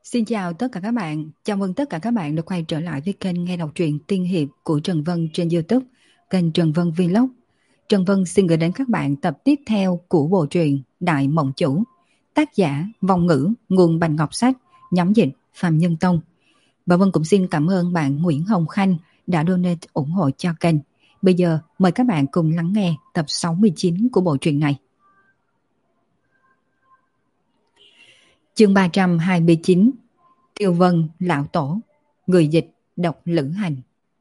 Xin chào tất cả các bạn, chào mừng tất cả các bạn đã quay trở lại với kênh nghe đọc truyện tiên hiệp của Trần Vân trên YouTube, kênh Trần Vân Vlog. Trần Vân xin gửi đến các bạn tập tiếp theo của bộ truyện Đại Mộng Chủ, tác giả Vong Ngữ, nguồn Bạch Ngọc Sách, nhóm dịch Phạm Nhân Tông. Và Vân cũng xin cảm ơn bạn Nguyễn Hồng Khanh đã donate ủng hộ cho kênh. Bây giờ mời các bạn cùng lắng nghe tập 69 của bộ truyện này. Chương 329, Tiêu Vân Lão Tổ, người dịch Độc Lữ Hành.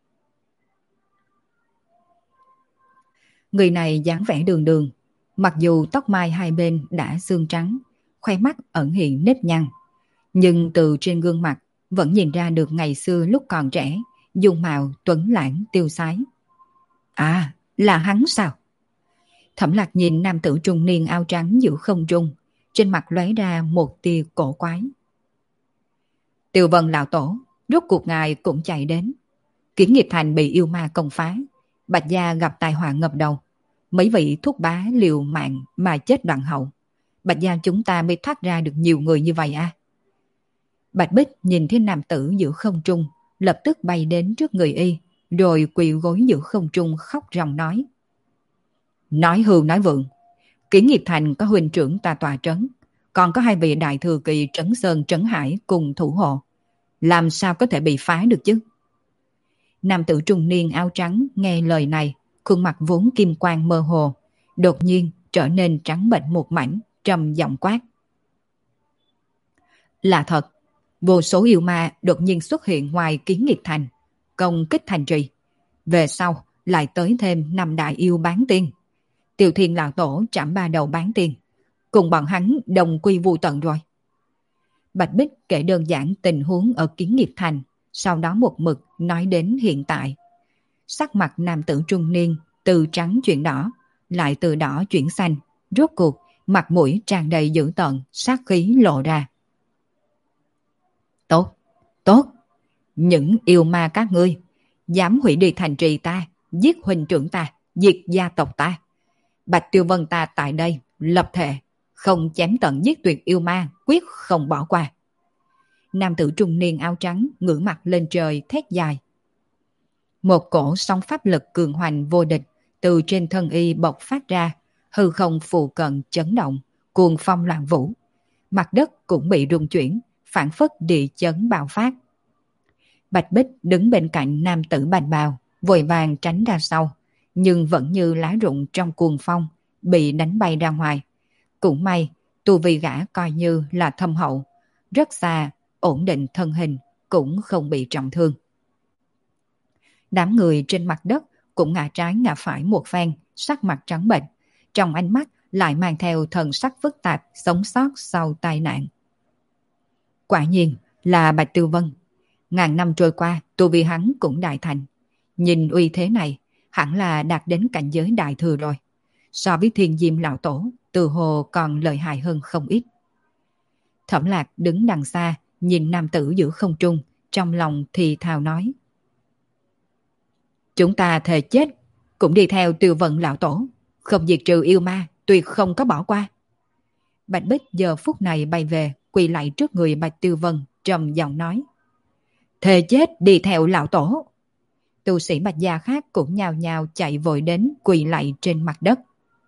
Người này dáng vẻ đường đường, mặc dù tóc mai hai bên đã xương trắng, khoe mắt ẩn hiện nếp nhăn, nhưng từ trên gương mặt vẫn nhìn ra được ngày xưa lúc còn trẻ, dung mạo tuấn lãng tiêu sái. À, là hắn sao? Thẩm Lạc nhìn nam tử trung niên áo trắng giữa không trung, trên mặt lóe ra một tia cổ quái. Tiêu Vân Lão Tổ, rốt cuộc ngài cũng chạy đến. Kiến Nghiệp Thành bị yêu ma công phá, Bạch Gia gặp tai họa ngập đầu, mấy vị thúc bá liều mạng mà chết đoạn hậu. Bạch Gia chúng ta mới thoát ra được nhiều người như vậy à? Bạch Bích nhìn thấy nam tử giữa không trung, lập tức bay đến trước người y, rồi quỳ gối giữa không trung khóc ròng nói. Nói hưu nói vượng, Kiến Nghiệp Thành có huynh trưởng ta tọa trấn, còn có hai vị đại thừa kỳ Trấn Sơn Trấn Hải cùng thủ hộ, làm sao có thể bị phá được chứ? Nam tử trung niên áo trắng nghe lời này, khuôn mặt vốn kim quang mơ hồ, đột nhiên trở nên trắng bệch một mảnh, trầm giọng quát. Là thật, vô số yêu ma đột nhiên xuất hiện ngoài Kiến Nghiệp Thành, công kích thành trì. Về sau lại tới thêm 5 đại yêu bán tiên. Tiêu Thiên Lão Tổ trảm 3 đầu bán tiên, cùng bọn hắn đồng quy vu tận rồi. Bạch Bích kể đơn giản tình huống ở Kiến Nghiệp Thành, sau đó một mực nói đến hiện tại. Sắc mặt nam tử trung niên từ trắng chuyển đỏ, lại từ đỏ chuyển xanh, rốt cuộc mặt mũi tràn đầy dữ tợn, sát khí lộ ra. Tốt, tốt, những yêu ma các ngươi, dám hủy đi thành trì ta, giết huynh trưởng ta, diệt gia tộc ta. Bạch Tiêu Vân ta tại đây lập thệ, không chém tận giết tuyệt yêu ma, quyết không bỏ qua. Nam tử trung niên áo trắng ngửa mặt lên trời thét dài. Một cổ sóng pháp lực cường hoành vô địch từ trên thân y bộc phát ra, hư không phù cận chấn động, cuồng phong loạn vũ. Mặt đất cũng bị rung chuyển, phảng phất địa chấn bạo phát. Bạch Bích đứng bên cạnh nam tử bạch bào, vội vàng tránh ra sau, nhưng vẫn như lá rụng trong cuồng phong, bị đánh bay ra ngoài. Cũng may, tu vi gã coi như là thâm hậu, rất xa, ổn định thân hình, cũng không bị trọng thương. Đám người trên mặt đất cũng ngã trái ngã phải một phen, sắc mặt trắng bệch, trong ánh mắt lại mang theo thần sắc phức tạp, sống sót sau tai nạn. Quả nhiên là Bạch Tiêu Vân. Ngàn năm trôi qua, tu vi hắn cũng đại thành. Nhìn uy thế này, hẳn là đạt đến cảnh giới đại thừa rồi. So với Thiên Diêm Lão Tổ, từ hồ còn lợi hại hơn không ít. Thẩm Lạc đứng đằng xa, nhìn nam tử giữa không trung, trong lòng thì thào nói. Chúng ta thề chết, cũng đi theo Tiêu Vân Lão Tổ, không diệt trừ yêu ma, tuyệt không có bỏ qua. Bạch Bích giờ phút này bay về, quỳ lại trước người Bạch Tiêu Vân, trầm giọng nói. Thề chết đi theo Lão Tổ. Tu sĩ Bạch Gia khác cũng nhào nhào chạy vội đến, quỳ lại trên mặt đất.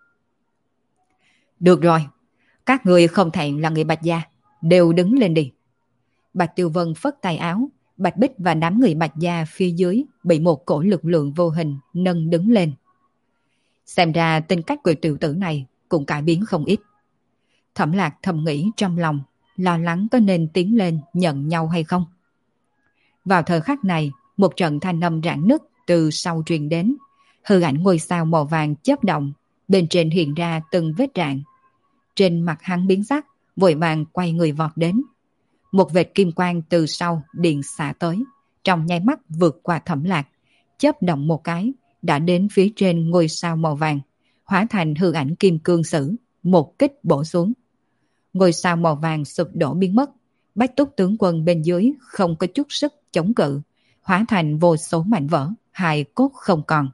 Được rồi, các người không thẹn là người Bạch Gia, đều đứng lên đi. Bạch Tiêu Vân phất tay áo, Bạch Bích và đám người Bạch Gia phía dưới bị một cổ lực lượng vô hình nâng đứng lên. Xem ra tính cách của tiểu tử này cũng cải biến không ít. Thẩm Lạc thầm nghĩ trong lòng, lo lắng có nên tiến lên nhận nhau hay không. Vào thời khắc này, một trận thanh âm rạn nứt từ sau truyền đến, hư ảnh ngôi sao màu vàng chớp động, bên trên hiện ra từng vết rạn. Trên mặt hắn biến sắc, vội vàng quay người vọt đến. Một vệt kim quang từ sau điện xạ tới, trong nháy mắt vượt qua Thẩm Lạc, chớp động một cái, đã đến phía trên ngôi sao màu vàng, hóa thành hư ảnh kim cương sử, một kích bổ xuống. Ngôi sao màu vàng sụp đổ biến mất, Bách Túc tướng quân bên dưới không có chút sức chống cự, hóa thành vô số mảnh vỡ, hài cốt không còn.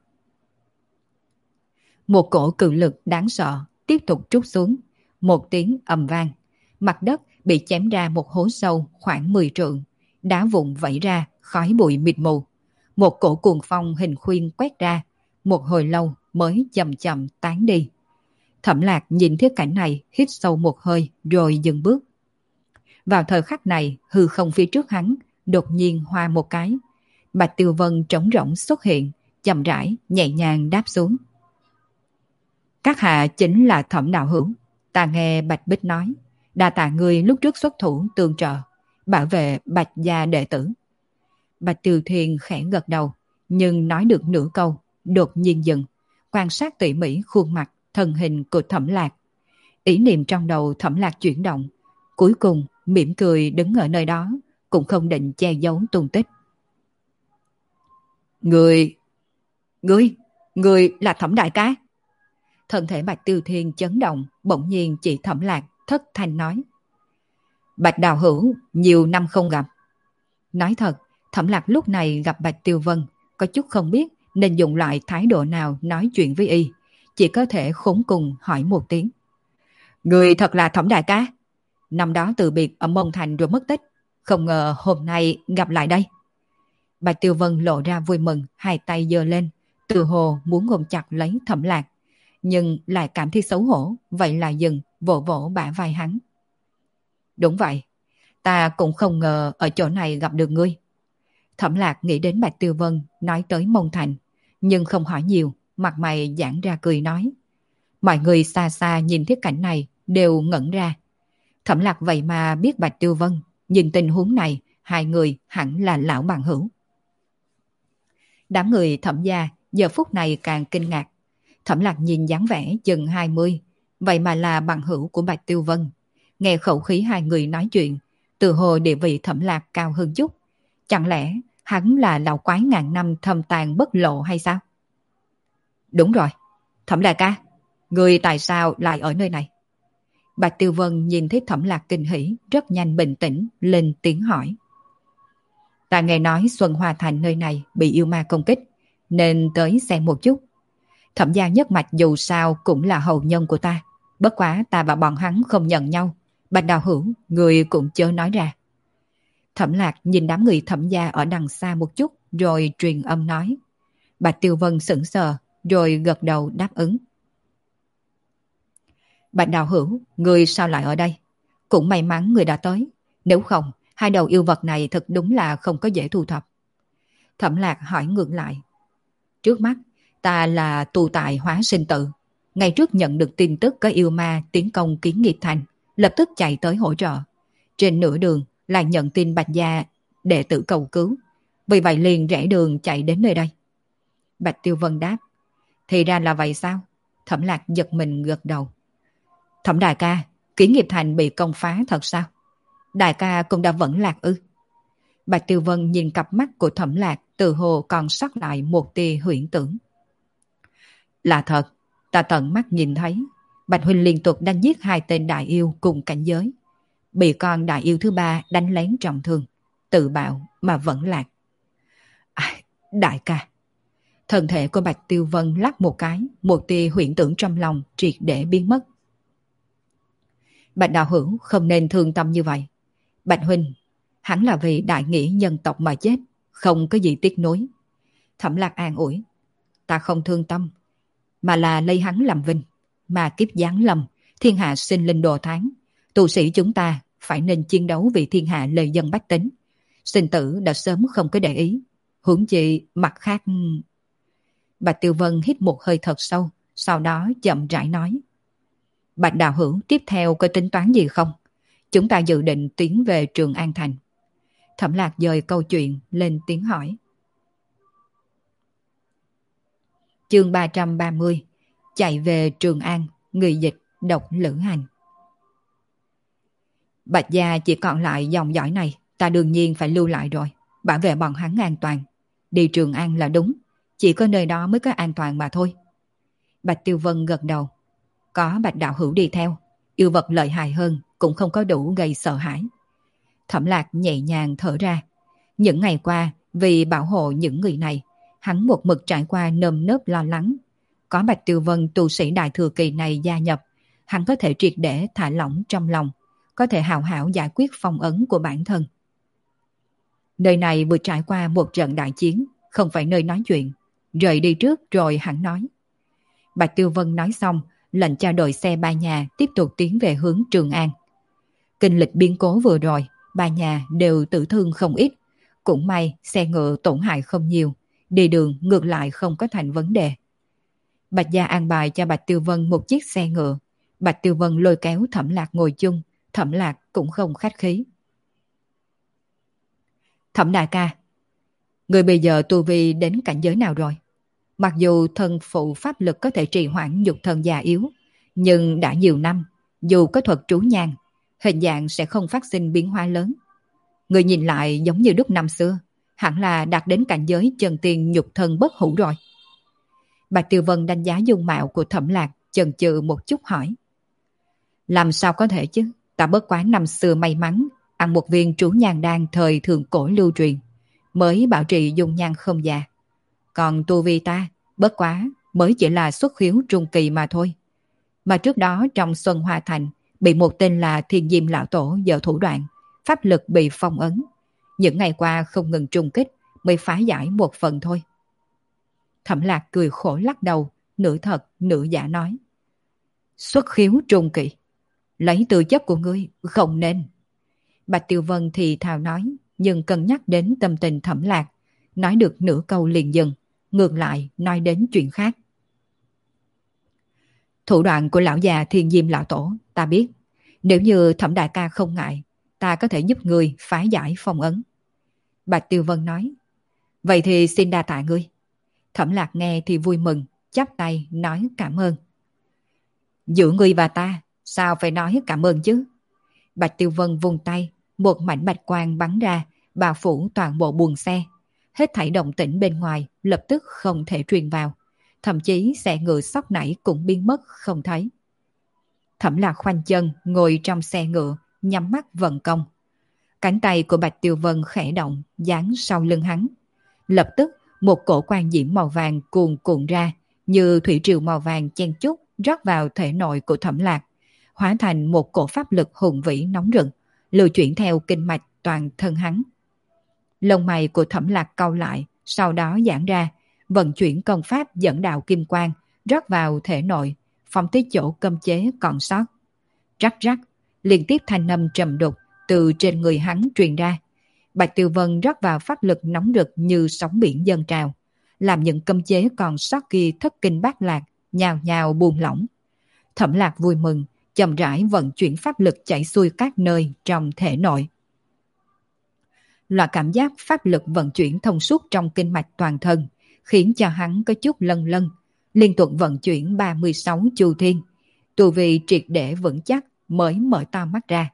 Một cổ cự lực đáng sợ tiếp tục trút xuống, một tiếng ầm vang, mặt đất bị chém ra một hố sâu khoảng 10 trượng, đá vụn vẩy ra, khói bụi mịt mù. Một cổ cuồng phong hình khuyên quét ra, một hồi lâu mới chậm chậm tán đi. Thẩm Lạc nhìn thấy cảnh này, hít sâu một hơi rồi dừng bước. Vào thời khắc này, hư không phía trước hắn đột nhiên hoa một cái. Bạch Tiêu Vân trống rỗng xuất hiện, chậm rãi, nhẹ nhàng đáp xuống. Các hạ chính là Thẩm đạo hữu. Ta nghe Bạch Bích nói, đa tạ người lúc trước xuất thủ tương trợ, bảo vệ Bạch gia đệ tử. Bạch Tiêu Thiên khẽ gật đầu, nhưng nói được nửa câu, đột nhiên dừng, quan sát tỉ mỉ khuôn mặt, thân hình của Thẩm Lạc. Ý niệm trong đầu Thẩm Lạc chuyển động, cuối cùng mỉm cười đứng ở nơi đó, cũng không định che giấu tung tích. Người là Thẩm đại ca. Thân thể Bạch Tiêu Thiên chấn động, bỗng nhiên chỉ Thẩm Lạc thất thanh nói. Bạch đạo hữu, nhiều năm không gặp. Nói thật, Thẩm Lạc lúc này gặp Bạch Tiêu Vân, có chút không biết nên dùng loại thái độ nào nói chuyện với y, chỉ có thể khốn cùng hỏi một tiếng. Người thật là Thẩm đại ca. Năm đó từ biệt ở Mông Thành rồi mất tích, không ngờ hôm nay gặp lại đây. Bạch Tiêu Vân lộ ra vui mừng, hai tay giơ lên, từ hồ muốn ôm chặt lấy Thẩm Lạc, nhưng lại cảm thấy xấu hổ, vậy là dừng, vỗ vỗ bả vai hắn. Đúng vậy, ta cũng không ngờ ở chỗ này gặp được ngươi. Thẩm Lạc nghĩ đến Bạch Tiêu Vân nói tới Mông Thành, nhưng không hỏi nhiều, mặt mày giãn ra cười nói. Mọi người xa xa nhìn thấy cảnh này đều ngẩn ra. Thẩm Lạc vậy mà biết Bạch Tiêu Vân, nhìn tình huống này, hai người hẳn là lão bằng hữu. Đám người Thẩm gia giờ phút này càng kinh ngạc. Thẩm Lạc nhìn dáng vẻ chừng 20, vậy mà là bằng hữu của Bạch Tiêu Vân. Nghe khẩu khí hai người nói chuyện, từ hồ địa vị Thẩm Lạc cao hơn chút. Chẳng lẽ hắn là lão quái ngàn năm thâm tàn bất lộ hay sao? Đúng rồi, Thẩm đại ca, người tại sao lại ở nơi này? Bạch Tiêu Vân nhìn thấy Thẩm Lạc kinh hỉ, rất nhanh bình tĩnh, lên tiếng hỏi. Ta nghe nói Xuân Hoa Thành nơi này bị yêu ma công kích, nên tới xem một chút. Thẩm gia nhất mạch dù sao cũng là hầu nhân của ta, bất quá ta và bọn hắn không nhận nhau. Bạch đạo hữu, người cũng chớ nói ra. Thẩm Lạc nhìn đám người Thẩm gia ở đằng xa một chút, rồi truyền âm nói. Bạch Tiêu Vân sững sờ, rồi gật đầu đáp ứng. Bạch đạo hữu, người sao lại ở đây? Cũng may mắn người đã tới, nếu không, hai đầu yêu vật này thật đúng là không có dễ thu thập. Thẩm Lạc hỏi ngược lại. Trước mắt, ta là tù tại Hóa Sinh Tự. Ngày trước nhận được tin tức có yêu ma tiến công Kiến Nghiệp Thành, lập tức chạy tới hỗ trợ. Trên nửa đường lại nhận tin Bạch gia đệ tử cầu cứu, vì vậy liền rẽ đường chạy đến nơi đây. Bạch Tiêu Vân đáp. Thì ra là vậy sao? Thẩm Lạc giật mình gật đầu. Thẩm đại ca, Kiến Nghiệp Thành bị công phá thật sao? Đại ca cũng đã vẫn lạc ư? Bạch Tiêu Vân nhìn cặp mắt của Thẩm Lạc, từ hồ còn sót lại một tia huyễn tưởng. Là thật, ta tận mắt nhìn thấy Bạch huynh liên tục đánh giết hai tên đại yêu cùng cảnh giới, bị con đại yêu thứ ba đánh lén trọng thương, tự bạo mà vẫn lạc. Đại ca. Thân thể của Bạch Tiêu Vân lắc một cái, một tia huyễn tưởng trong lòng triệt để biến mất. Bạch đạo hữu không nên thương tâm như vậy. Bạch huynh, hắn là vì đại nghĩa nhân tộc mà chết, không có gì tiếc nuối. Thẩm Lạc an ủi. Ta không thương tâm, mà là lấy hắn làm vinh. Mà kiếp giáng lâm, thiên hạ sinh linh đồ tháng. Tu sĩ chúng ta phải nên chiến đấu vì thiên hạ lời dân bách tính. Sinh tử đã sớm không có để ý. Huống chi mặt khác. Bạch Tiêu Vân hít một hơi thật sâu, sau đó chậm rãi nói. Bạch đạo hữu tiếp theo có tính toán gì không? Chúng ta dự định tiến về Trường An Thành. Thẩm Lạc dời câu chuyện lên tiếng hỏi. Chương 330. Chạy về Trường An, người dịch độc Lữ Hành. Bạch gia chỉ còn lại dòng dõi này, ta đương nhiên phải lưu lại rồi, bảo vệ bọn hắn an toàn. Đi Trường An là đúng, chỉ có nơi đó mới có an toàn mà thôi. Bạch Tiêu Vân gật đầu. Có Bạch đạo hữu đi theo, yêu vật lợi hại hơn cũng không có đủ gây sợ hãi. Thẩm Lạc nhẹ nhàng thở ra. Những ngày qua, vì bảo hộ những người này, hắn một mực trải qua nơm nớp lo lắng. Có Bạch Tiêu Vân tu sĩ đại thừa kỳ này gia nhập, hắn có thể triệt để thả lỏng trong lòng, có thể hào hảo giải quyết phong ấn của bản thân. Nơi này vừa trải qua một trận đại chiến, không phải nơi nói chuyện, rời đi trước rồi hẳn nói. Bạch Tiêu Vân nói xong, lệnh cho đội xe ba nhà tiếp tục tiến về hướng Trường An. Kinh lịch biến cố vừa rồi, ba nhà đều tử thương không ít. Cũng may xe ngựa tổn hại không nhiều, đi đường ngược lại không có thành vấn đề. Bạch gia an bài cho Bạch Tiêu Vân một chiếc xe ngựa. Bạch Tiêu Vân lôi kéo Thẩm Lạc ngồi chung, Thẩm Lạc cũng không khách khí. Thẩm đại ca, người bây giờ tu vi đến cảnh giới nào rồi? Mặc dù thân phụ pháp lực có thể trì hoãn nhục thân già yếu, nhưng đã nhiều năm, dù có thuật trú nhang, hình dạng sẽ không phát sinh biến hóa lớn. Người nhìn lại giống như lúc năm xưa, hẳn là đạt đến cảnh giới chân tiên nhục thân bất hủ rồi. Bạch Tiêu Vân đánh giá dung mạo của Thẩm Lạc, chần chừ một chút hỏi. Làm sao có thể chứ, ta bất quá năm xưa may mắn, ăn một viên trú nhang đan thời thượng cổ lưu truyền, mới bảo trì dung nhan không già. Còn tu vi ta, bất quá mới chỉ là xuất khiếu trung kỳ mà thôi. Mà trước đó trong Xuân Hoa Thành, bị một tên là Thiên Diêm Lão Tổ dở thủ đoạn, pháp lực bị phong ấn. Những ngày qua không ngừng trung kích, mới phá giải một phần thôi. Thẩm Lạc cười khổ lắc đầu, nửa thật nửa giả nói. Xuất khiếu trung kỳ, lấy tư chất của ngươi không nên. Bạch Tiêu Vân thì thào nói, nhưng cân nhắc đến tâm tình Thẩm Lạc, nói được nửa câu liền dừng, ngược lại nói đến chuyện khác. Thủ đoạn của lão già Thiên Diêm Lão Tổ ta biết, nếu như Thẩm đại ca không ngại, ta có thể giúp ngươi phá giải phong ấn. Bạch Tiêu Vân nói, vậy thì xin đa tạ ngươi. Thẩm Lạc nghe thì vui mừng, chắp tay nói cảm ơn. Giữa ngươi và ta, sao phải nói cảm ơn chứ? Bạch Tiêu Vân vung tay, một mảnh bạch quang bắn ra, bao phủ toàn bộ buồng xe. Hết thảy động tĩnh bên ngoài lập tức không thể truyền vào. Thậm chí xe ngựa sóc nảy cũng biến mất không thấy. Thẩm Lạc khoanh chân ngồi trong xe ngựa, nhắm mắt vận công. Cánh tay của Bạch Tiêu Vân khẽ động, dán sau lưng hắn. Lập tức một cổ quang diễm màu vàng cuồn cuộn ra, như thủy triều màu vàng chen chúc rót vào thể nội của Thẩm Lạc, hóa thành một cổ pháp lực hùng vĩ nóng rực, lưu chuyển theo kinh mạch toàn thân hắn. Lông mày của Thẩm Lạc cau lại, sau đó giãn ra, vận chuyển công pháp dẫn đạo kim quang, rót vào thể nội, phóng tới chỗ cấm chế còn sót. Rắc rắc, liên tiếp thanh âm trầm đục từ trên người hắn truyền ra. Bạch Tiêu Vân rót vào pháp lực nóng rực như sóng biển dâng trào, làm những cấm chế còn sót kia thất kinh bát lạc, nhào nhào buông lỏng. Thẩm Lạc vui mừng, chậm rãi vận chuyển pháp lực chảy xuôi các nơi trong thể nội. Loại cảm giác pháp lực vận chuyển thông suốt trong kinh mạch toàn thân, khiến cho hắn có chút lân lân, liên tục vận chuyển 36 chu thiên, tu vi triệt để vững chắc mới mở to mắt ra.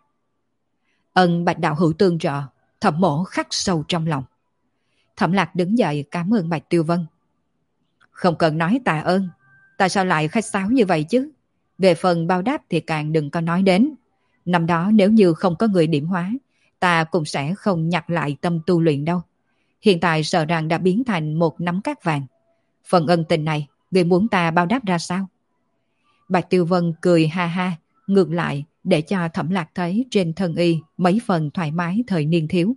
Ân Bạch đạo hữu tương trợ, Thẩm mỗ khắc sâu trong lòng. Thẩm Lạc đứng dậy cảm ơn Bạch Tiêu Vân. Không cần nói tạ ơn, tại sao lại khách sáo như vậy chứ? Về phần bao đáp thì càng đừng có nói đến. Năm đó nếu như không có người điểm hóa, ta cũng sẽ không nhặt lại tâm tu luyện đâu. Hiện tại sợ rằng đã biến thành một nắm cát vàng. Phần ân tình này, người muốn ta bao đáp ra sao? Bạch Tiêu Vân cười ha ha, ngược lại để cho Thẩm Lạc thấy trên thân y mấy phần thoải mái thời niên thiếu.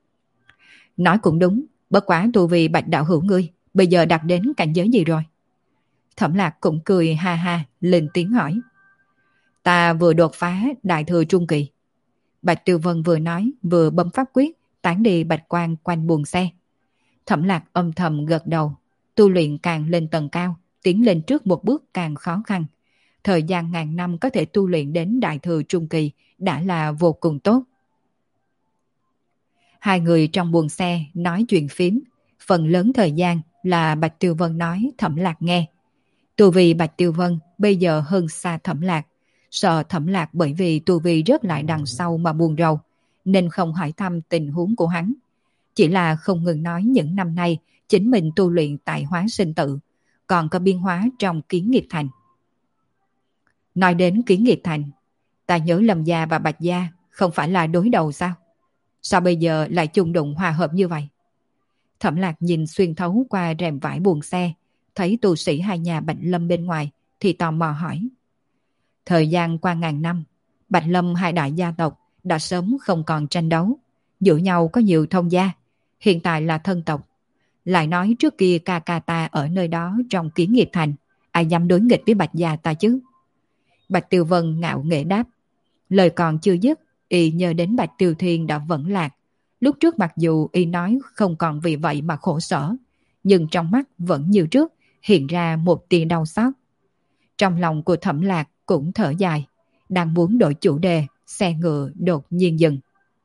Nói cũng đúng, bất quá tu vì Bạch đạo hữu ngươi, bây giờ đạt đến cảnh giới gì rồi? Thẩm Lạc cũng cười ha ha, lên tiếng hỏi. Ta vừa đột phá đại thừa trung kỳ. Bạch Tiêu Vân vừa nói, vừa bấm pháp quyết, tán đi bạch quang quanh buồng xe. Thẩm Lạc âm thầm gật đầu, tu luyện càng lên tầng cao, tiến lên trước một bước càng khó khăn. Thời gian ngàn năm có thể tu luyện đến đại thừa trung kỳ đã là vô cùng tốt. Hai người trong buồng xe nói chuyện phím, phần lớn thời gian là Bạch Tiêu Vân nói Thẩm Lạc nghe. Tu vi Bạch Tiêu Vân bây giờ hơn xa Thẩm Lạc, sợ Thẩm Lạc bởi vì tu vi rớt lại đằng sau mà buồn rầu, nên không hỏi thăm tình huống của hắn. Chỉ là không ngừng nói những năm nay chính mình tu luyện tại hóa sinh tự, còn có biến hóa trong Kiến Nghiệp Thành. Nói đến Kiến Nghiệp Thành, ta nhớ Lâm gia và Bạch gia không phải là đối đầu sao? Sao bây giờ lại chung đụng hòa hợp như vậy? Thẩm Lạc nhìn xuyên thấu qua rèm vải buồng xe, thấy tu sĩ hai nhà Bạch Lâm bên ngoài thì tò mò hỏi. Thời gian qua ngàn năm, Bạch Lâm hai đại gia tộc đã sớm không còn tranh đấu, giữa nhau có nhiều thông gia, hiện tại là thân tộc. Lại nói trước kia ca ca ta ở nơi đó trong Kiến Nghiệp Thành, ai dám đối nghịch với Bạch gia ta chứ? Bạch Tiêu Vân ngạo nghễ đáp. Lời còn chưa dứt, y nhớ đến Bạch Tiêu Thiên đã vẫn lạc. Lúc trước mặc dù y nói không còn vì vậy mà khổ sở, nhưng trong mắt vẫn như trước hiện ra một tia đau xót. Trong lòng của Thẩm Lạc cũng thở dài, đang muốn đổi chủ đề, xe ngựa đột nhiên dừng.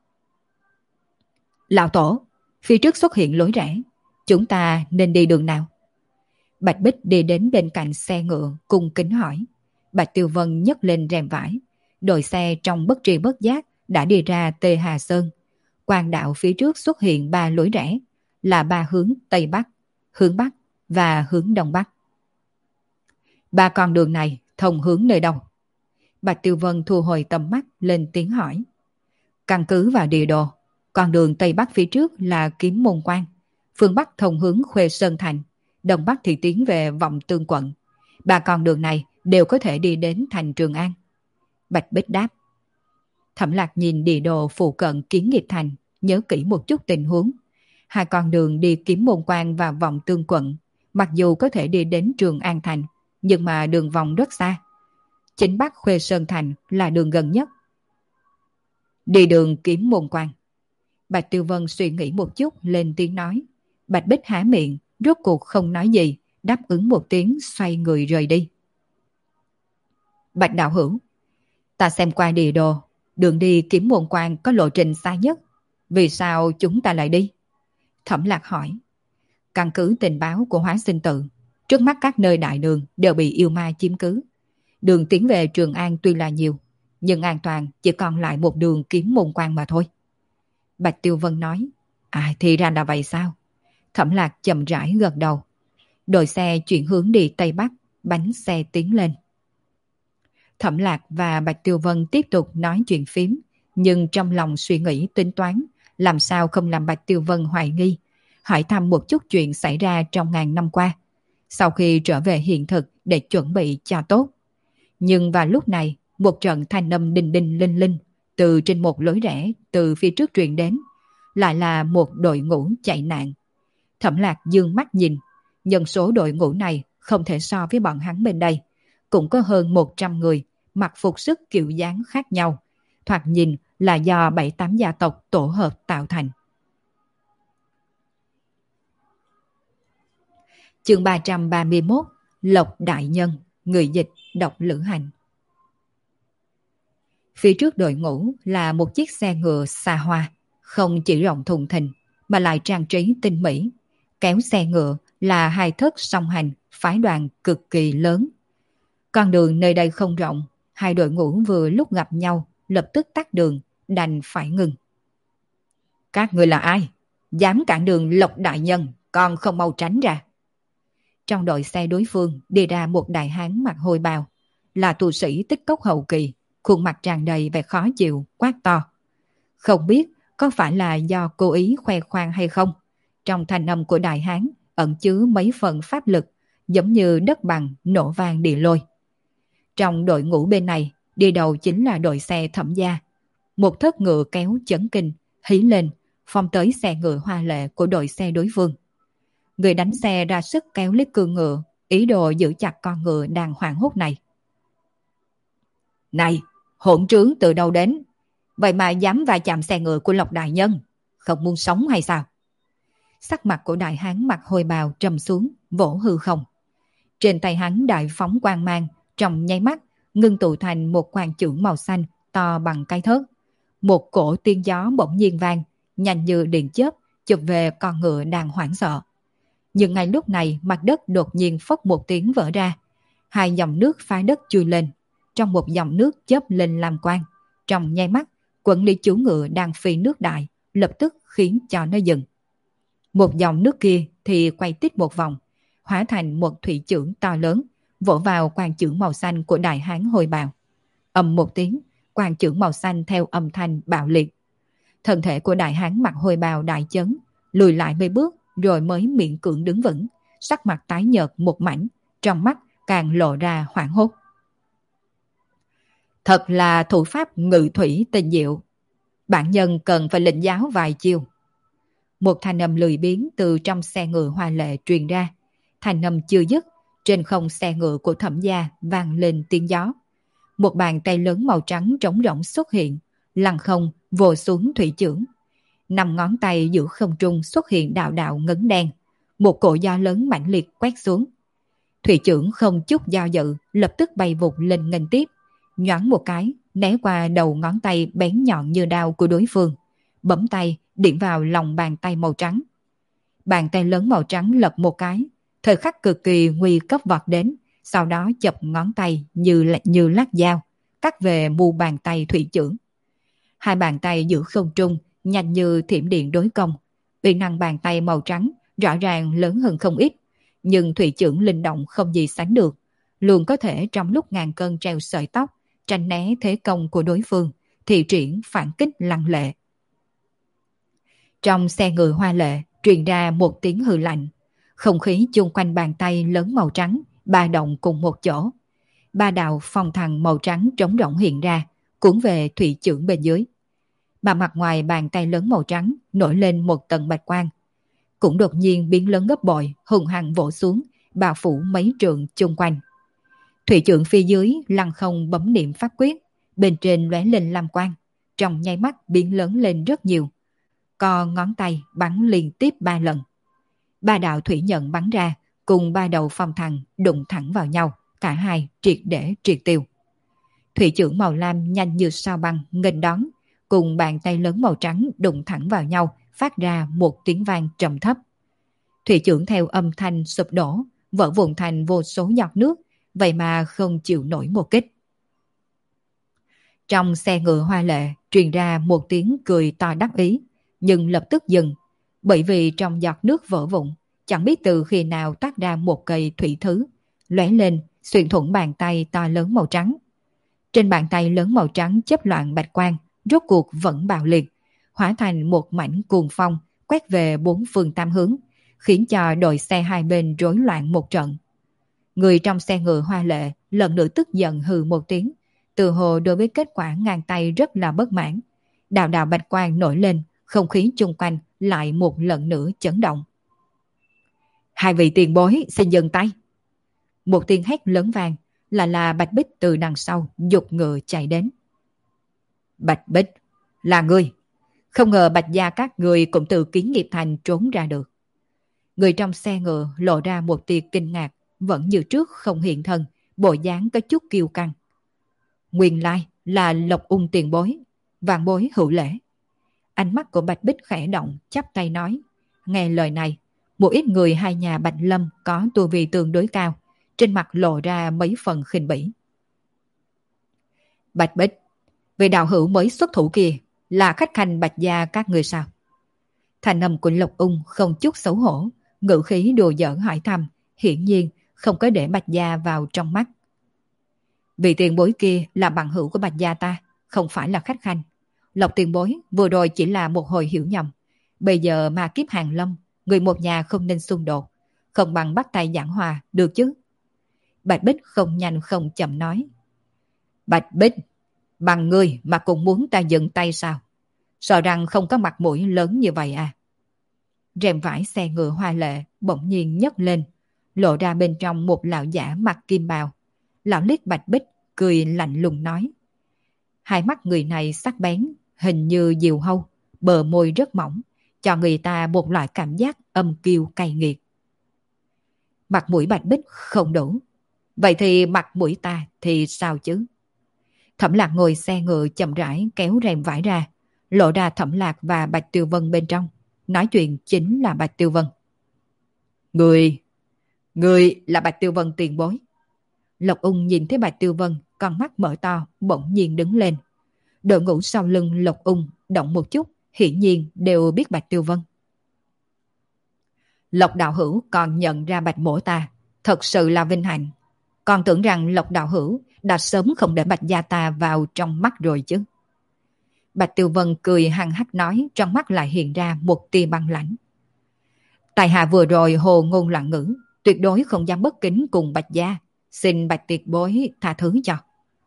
Lão Tổ, phía trước xuất hiện lối rẽ, chúng ta nên đi đường nào? Bạch Bích đi đến bên cạnh xe ngựa cung kính hỏi. Bạch Tiêu Vân nhấc lên rèm vải, đội xe trong bất tri bất giác đã đi ra Tê Hà Sơn. Quan đạo phía trước xuất hiện 3 lối rẽ, là 3 hướng Tây Bắc, hướng Bắc và hướng Đông Bắc. 3 con đường này thông hướng nơi đâu? Bạch Tiêu Vân thu hồi tầm mắt lên tiếng hỏi. Căn cứ vào địa đồ, con đường Tây Bắc phía trước là Kiếm Môn Quan, phương Bắc thông hướng Khuê Sơn Thành, Đông Bắc thì tiến về Vọng Tương Quận. 3 con đường này đều có thể đi đến thành Trường An. Bạch Bích đáp. Thẩm Lạc nhìn địa đồ phụ cận Kiến Nghiệp Thành, nhớ kỹ một chút tình huống. 2 con đường đi Kiếm Môn Quan và Vọng Tương Quận, mặc dù có thể đi đến Trường An Thành, nhưng mà đường vòng rất xa. Chính Bắc Khuê Sơn Thành là đường gần nhất. Đi đường Kiếm Môn Quan. Bạch Tiêu Vân suy nghĩ một chút lên tiếng nói. Bạch Bích há miệng, rốt cuộc không nói gì, đáp ứng một tiếng xoay người rời đi. Bạch đạo hữu, ta xem qua địa đồ, đường đi Kiếm Môn Quan có lộ trình xa nhất. Vì sao chúng ta lại đi? Thẩm Lạc hỏi. Căn cứ tình báo của Hóa Sinh Tự, trước mắt các nơi đại đường đều bị yêu ma chiếm cứ. Đường tiến về Trường An tuy là nhiều, nhưng an toàn chỉ còn lại một đường Kiếm Môn Quan mà thôi. Bạch Tiêu Vân nói. Thì ra là vậy sao? Thẩm Lạc chậm rãi gật đầu. Đội xe chuyển hướng đi Tây Bắc, bánh xe tiến lên. Thẩm Lạc và Bạch Tiêu Vân tiếp tục nói chuyện phím, nhưng trong lòng suy nghĩ tính toán, làm sao không làm Bạch Tiêu Vân hoài nghi, hỏi thăm một chút chuyện xảy ra trong ngàn năm qua, sau khi trở về hiện thực để chuẩn bị cho tốt. Nhưng vào lúc này, một trận thanh âm đinh đinh linh linh từ trên một lối rẽ từ phía trước truyền đến, lại là một đội ngũ chạy nạn. Thẩm Lạc dương mắt nhìn, nhân số đội ngũ này không thể so với bọn hắn bên đây, cũng có hơn 100 người, mặc phục sức kiểu dáng khác nhau, thoạt nhìn là do 7-8 gia tộc tổ hợp tạo thành. Chương 331, Lộc Đại Nhân, người dịch độc lữ hành. Phía trước đội ngũ là một chiếc xe ngựa xa hoa, không chỉ rộng thùng thình mà lại trang trí tinh mỹ. Kéo xe ngựa là 2 thất song hành, phái đoàn cực kỳ lớn. Con đường nơi đây không rộng, 2 đội ngũ vừa lúc gặp nhau, lập tức tắt đường, đành phải ngừng. Các người là ai? Dám cản đường Lộc Đại Nhân, còn không mau tránh ra. Trong đội xe đối phương đi ra một đại hán mặc hôi bào, là tu sĩ tích cốc hậu kỳ, khuôn mặt tràn đầy vẻ khó chịu, quát to. Không biết có phải là do cố ý khoe khoang hay không? Trong thanh âm của đại hán ẩn chứa mấy phần pháp lực, giống như đất bằng nổ vang địa lôi. Trong đội ngũ bên này, đi đầu chính là đội xe Thẩm gia. Một thất ngựa kéo chấn kinh, hí lên, phong tới xe ngựa hoa lệ của đội xe đối phương. Người đánh xe ra sức kéo lấy cương ngựa, ý đồ giữ chặt con ngựa đang hoảng hốt này. Này, hỗn trướng từ đâu đến? Vậy mà dám va chạm xe ngựa của Lộc Đại Nhân, không muốn sống hay sao? Sắc mặt của đại hán mặc hôi bào trầm xuống, vỗ hư không. Trên tay hắn đại phóng quang mang, trong nháy mắt ngưng tụ thành một quan chưởng màu xanh to bằng cái thớt. Một cổ tiên gió bỗng nhiên vang, nhanh như điện chớp, chụp về con ngựa đang hoảng sợ. Nhưng ngay lúc này mặt đất đột nhiên phốc một tiếng vỡ ra. 2 dòng nước phá đất chui lên. Trong một dòng nước chớp lên làm quang. Trong nháy mắt, quận lý chú ngựa đang phi nước đại, lập tức khiến cho nó dừng. Một dòng nước kia thì quay tít một vòng, hóa thành một thủy chưởng to lớn, vỗ vào quan chưởng màu xanh của đại hán hôi bào. Ầm một tiếng, quan chưởng màu xanh theo âm thanh bạo liệt. Thân thể của đại hán mặc hôi bào đại chấn, lùi lại mấy bước rồi mới miễn cưỡng đứng vững, sắc mặt tái nhợt một mảnh, trong mắt càng lộ ra hoảng hốt. Thật là thủ pháp ngự thủy tinh diệu. Bản nhân cần phải lĩnh giáo vài chiêu. Một thanh âm lười biếng từ trong xe ngựa hoa lệ truyền ra. Thanh âm chưa dứt, trên không xe ngựa của Thẩm gia vang lên tiếng gió. Một bàn tay lớn màu trắng trống rỗng xuất hiện, lăng không vồ xuống thủy chưởng. 5 ngón tay giữa không trung xuất hiện đạo đạo ngấn đen. Một cỗ gió lớn mãnh liệt quét xuống. Thủy chưởng không chút do dự, lập tức bay vụt lên nghênh tiếp. Nhoáng một cái, né qua đầu ngón tay bén nhọn như đao của đối phương. Bấm tay, điểm vào lòng bàn tay màu trắng. Bàn tay lớn màu trắng lật một cái, thời khắc cực kỳ nguy cấp vọt đến, sau đó chập ngón tay như lát dao, cắt về mu bàn tay thủy chưởng. Hai bàn tay giữ không trung, nhanh như thiểm điện đối công. Uy năng bàn tay màu trắng rõ ràng lớn hơn không ít, nhưng thủy chưởng linh động không gì sánh được, luôn có thể trong lúc ngàn cân treo sợi tóc, tránh né thế công của đối phương, thì triển phản kích lăng lệ. Trong xe ngựa hoa lệ truyền ra một tiếng hừ lạnh, không khí chung quanh bàn tay lớn màu trắng ba động cùng một chỗ. Ba đạo phong thần màu trắng trống rỗng hiện ra, cuốn về thủy chưởng bên dưới. Mà mặt ngoài bàn tay lớn màu trắng nổi lên một tầng bạch quang, cũng đột nhiên biến lớn gấp bội, hùng hăng vỗ xuống, bao phủ mấy trượng chung quanh. Thủy chưởng phía dưới lăng không bấm niệm pháp quyết, bên trên lóe lên lam quang, trong nháy mắt biến lớn lên rất nhiều. Co ngón tay bắn liên tiếp 3 lần. 3 đạo thủy nhận bắn ra, cùng 3 đầu phong thần đụng thẳng vào nhau, cả hai triệt để triệt tiêu. Thủy chưởng màu lam nhanh như sao băng nghênh đón, cùng bàn tay lớn màu trắng đụng thẳng vào nhau, phát ra một tiếng vang trầm thấp. Thủy chưởng theo âm thanh sụp đổ, vỡ vụn thành vô số giọt nước, vậy mà không chịu nổi một kích. Trong xe ngựa hoa lệ truyền ra một tiếng cười to đắc ý, nhưng lập tức dừng, bởi vì trong giọt nước vỡ vụn, chẳng biết từ khi nào toát ra một cây thủy thứ, lóe lên xuyên thủng bàn tay to lớn màu trắng. Trên bàn tay lớn màu trắng chớp loạn bạch quang, rốt cuộc vẫn bạo liệt, hóa thành một mảnh cuồng phong quét về 4 phương tám hướng, khiến cho đội xe hai bên rối loạn một trận. Người trong xe ngựa hoa lệ lần nữa tức giận hừ một tiếng, từ hồ đối với kết quả ngang tay rất là bất mãn. Đạo đạo bạch quang nổi lên, không khí chung quanh lại một lần nữa chấn động. Hai vị tiền bối xin dừng tay. Một tiếng hét lớn vang, là Bạch Bích từ đằng sau giục ngựa chạy đến. Bạch Bích, là ngươi. Không ngờ Bạch gia các người cũng từ Kiến Nghiệp Thành trốn ra được. Người trong xe ngựa lộ ra một tia kinh ngạc, vẫn như trước không hiện thân, bộ dáng có chút kiêu căng. Nguyên lai là Lộc Ung tiền bối, vạn bối hữu lễ. Ánh mắt của Bạch Bích khẽ động, chắp tay nói. Nghe lời này, một ít người hai nhà Bạch Lâm có tu vi tương đối cao, trên mặt lộ ra mấy phần khinh bỉ. Bạch Bích, vị đạo hữu mới xuất thủ kia là khách khanh Bạch gia các người sao? Thành âm của Lộc Ung không chút xấu hổ, ngữ khí đùa giỡn hỏi thăm, hiển nhiên không có để Bạch gia vào trong mắt. Vị tiền bối kia là bằng hữu của Bạch gia ta, không phải là khách khanh. Lộc tiền bối vừa rồi chỉ là một hồi hiểu nhầm. Bây giờ mà kiếp hàng lâm, người một nhà không nên xung đột, không bằng bắt tay giảng hòa, được chứ? Bạch Bích không nhanh không chậm nói. Bạch Bích, bằng ngươi mà cũng muốn ta dừng tay sao? Sợ rằng không có mặt mũi lớn như vậy à? Rèm vải xe ngựa hoa lệ bỗng nhiên nhấc lên, lộ ra bên trong một lão giả mặc kim bào. Lão liếc Bạch Bích, cười lạnh lùng nói. Hai mắt người này sắc bén, hình như diều hâu, bờ môi rất mỏng, cho người ta một loại cảm giác âm kiêu cay nghiệt. Mặt mũi Bạch Bích không đủ, vậy thì mặt mũi ta thì sao chứ? Thẩm Lạc ngồi xe ngựa chậm rãi kéo rèm vải ra, lộ ra Thẩm Lạc và Bạch Tiêu Vân bên trong. Nói chuyện chính là Bạch Tiêu Vân. Người là Bạch Tiêu Vân tiền bối. Lộc Ung nhìn thấy Bạch Tiêu Vân, con mắt mở to, bỗng nhiên đứng lên. Đội ngũ sau lưng Lộc Ung động một chút, hiển nhiên đều biết Bạch Tiêu Vân. Lộc đạo hữu còn nhận ra Bạch mỗ ta, thật sự là vinh hạnh. Còn tưởng rằng Lộc đạo hữu đã sớm không để Bạch gia ta vào trong mắt rồi chứ. Bạch Tiêu Vân cười hăng hắc nói, trong mắt lại hiện ra một tia băng lãnh. Tài hạ vừa rồi hồ ngôn loạn ngữ, tuyệt đối không dám bất kính cùng Bạch gia, xin Bạch tiệt bối tha thứ cho.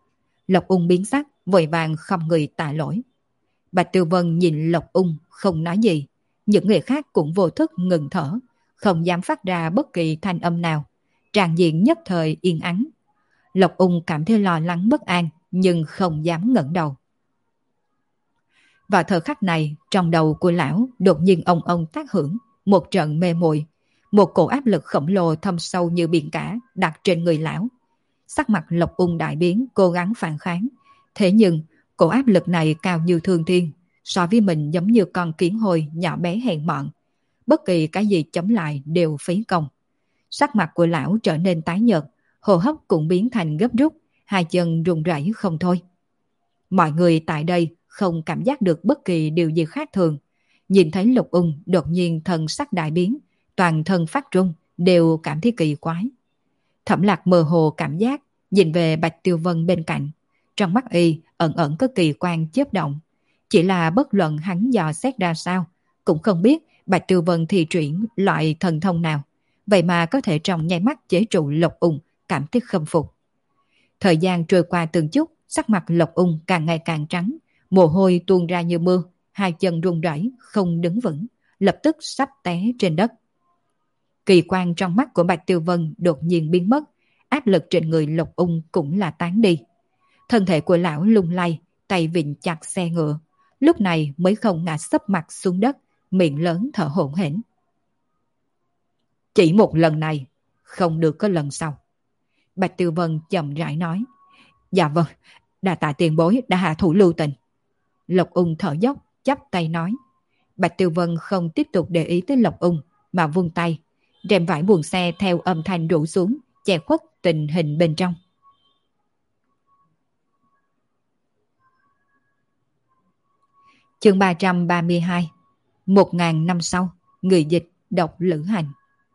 Lộc Ung biến sắc, vội vàng không người tạ lỗi. Bạch Tiêu Vân nhìn Lộc Ung không nói gì. Những người khác cũng vô thức ngừng thở, không dám phát ra bất kỳ thanh âm nào. Tràng diện nhất thời yên ắng. Lộc Ung cảm thấy lo lắng bất an, nhưng không dám ngẩng đầu. Vào thời khắc này, trong đầu của lão đột nhiên ông tác hưởng, một trận mê muội, một cổ áp lực khổng lồ thâm sâu như biển cả đặt trên người lão. Sắc mặt Lộc Ung đại biến, cố gắng phản kháng. Thế nhưng, cổ áp lực này cao như thương thiên, so với mình giống như con kiến hôi nhỏ bé hèn mọn. Bất kỳ cái gì chống lại đều phí công. Sắc mặt của lão trở nên tái nhợt, hô hấp cũng biến thành gấp rút, hai chân run rẩy không thôi. Mọi người tại đây không cảm giác được bất kỳ điều gì khác thường. Nhìn thấy Lục Ung đột nhiên thần sắc đại biến, toàn thân phát run, đều cảm thấy kỳ quái. Thẩm Lạc mơ hồ cảm giác, nhìn về Bạch Tiêu Vân bên cạnh. Trong mắt y ẩn ẩn có kỳ quan chớp động. Chỉ là bất luận hắn dò xét ra sao, cũng không biết Bạch Tiêu Vân thi triển loại thần thông nào. Vậy mà có thể trong nháy mắt chế trụ Lộc Ung, cảm thấy khâm phục. Thời gian trôi qua từng chút, sắc mặt Lộc Ung càng ngày càng trắng, mồ hôi tuôn ra như mưa, hai chân run rẩy không đứng vững, lập tức sắp té trên đất. Kỳ quan trong mắt của Bạch Tiêu Vân đột nhiên biến mất, áp lực trên người Lộc Ung cũng là tán đi. Thân thể của lão lung lay, tay vịn chặt xe ngựa, lúc này mới không ngã sấp mặt xuống đất, miệng lớn thở hổn hển. Chỉ một lần này, không được có lần sau. Bạch Tiêu Vân chậm rãi nói. Dạ vâng, đa tạ tiền bối đã hạ thủ lưu tình. Lộc Ung thở dốc, chắp tay nói. Bạch Tiêu Vân không tiếp tục để ý tới Lộc Ung, mà vung tay. Rèm vải buồng xe theo âm thanh rủ xuống, che khuất tình hình bên trong. Chương 332. 1000 năm sau, người dịch độc lữ hành.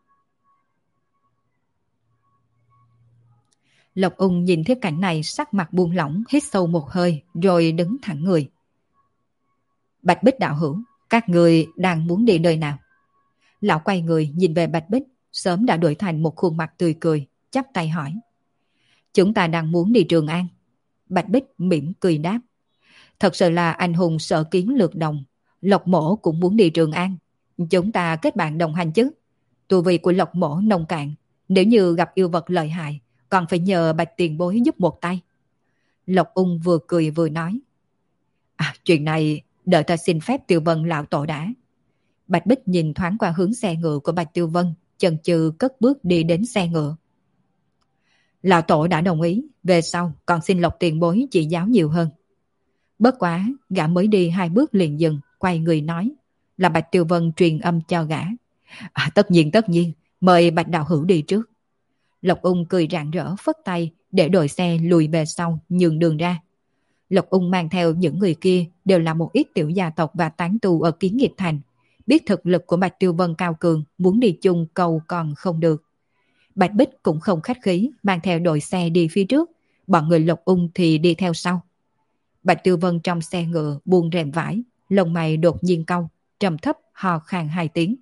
Lộc Ung nhìn thấy cảnh này, sắc mặt buông lỏng, hít sâu một hơi, rồi đứng thẳng người. Bạch Bích đạo hữu, các người đang muốn đi nơi nào? Lão quay người nhìn về Bạch Bích, sớm đã đổi thành một khuôn mặt tươi cười, chắp tay hỏi. Chúng ta đang muốn đi Trường An. Bạch Bích mỉm cười đáp. Thật sự là anh hùng sợ kiến lược đồng, Lộc Mổ cũng muốn đi Trường An. Chúng ta kết bạn đồng hành chứ. Tu vi của Lộc Mổ nông cạn, nếu như gặp yêu vật lợi hại, còn phải nhờ Bạch tiền bối giúp một tay. Lộc Ung vừa cười vừa nói. Chuyện này đợi ta xin phép Tiêu Vân lão tổ đã. Bạch Bích nhìn thoáng qua hướng xe ngựa của Bạch Tiêu Vân, chần chừ cất bước đi đến xe ngựa. Lão tổ đã đồng ý, về sau còn xin Lộc tiền bối chỉ giáo nhiều hơn. Bất quá, gã mới đi 2 bước liền dừng, quay người nói. Là Bạch Tiêu Vân truyền âm cho gã. Tất nhiên, mời Bạch đạo hữu đi trước. Lộc Ung cười rạng rỡ phất tay để đội xe lùi về sau nhường đường ra. Lộc Ung mang theo những người kia đều là một ít tiểu gia tộc và tán tu ở Kiến Nghiệp Thành. Biết thực lực của Bạch Tiêu Vân cao cường, muốn đi chung cầu còn không được. Bạch Bích cũng không khách khí, mang theo đội xe đi phía trước, bọn người Lộc Ung thì đi theo sau. Bạch Tiêu Vân trong xe ngựa buông rèm vải, lông mày đột nhiên cau, trầm thấp hò khan 2 tiếng.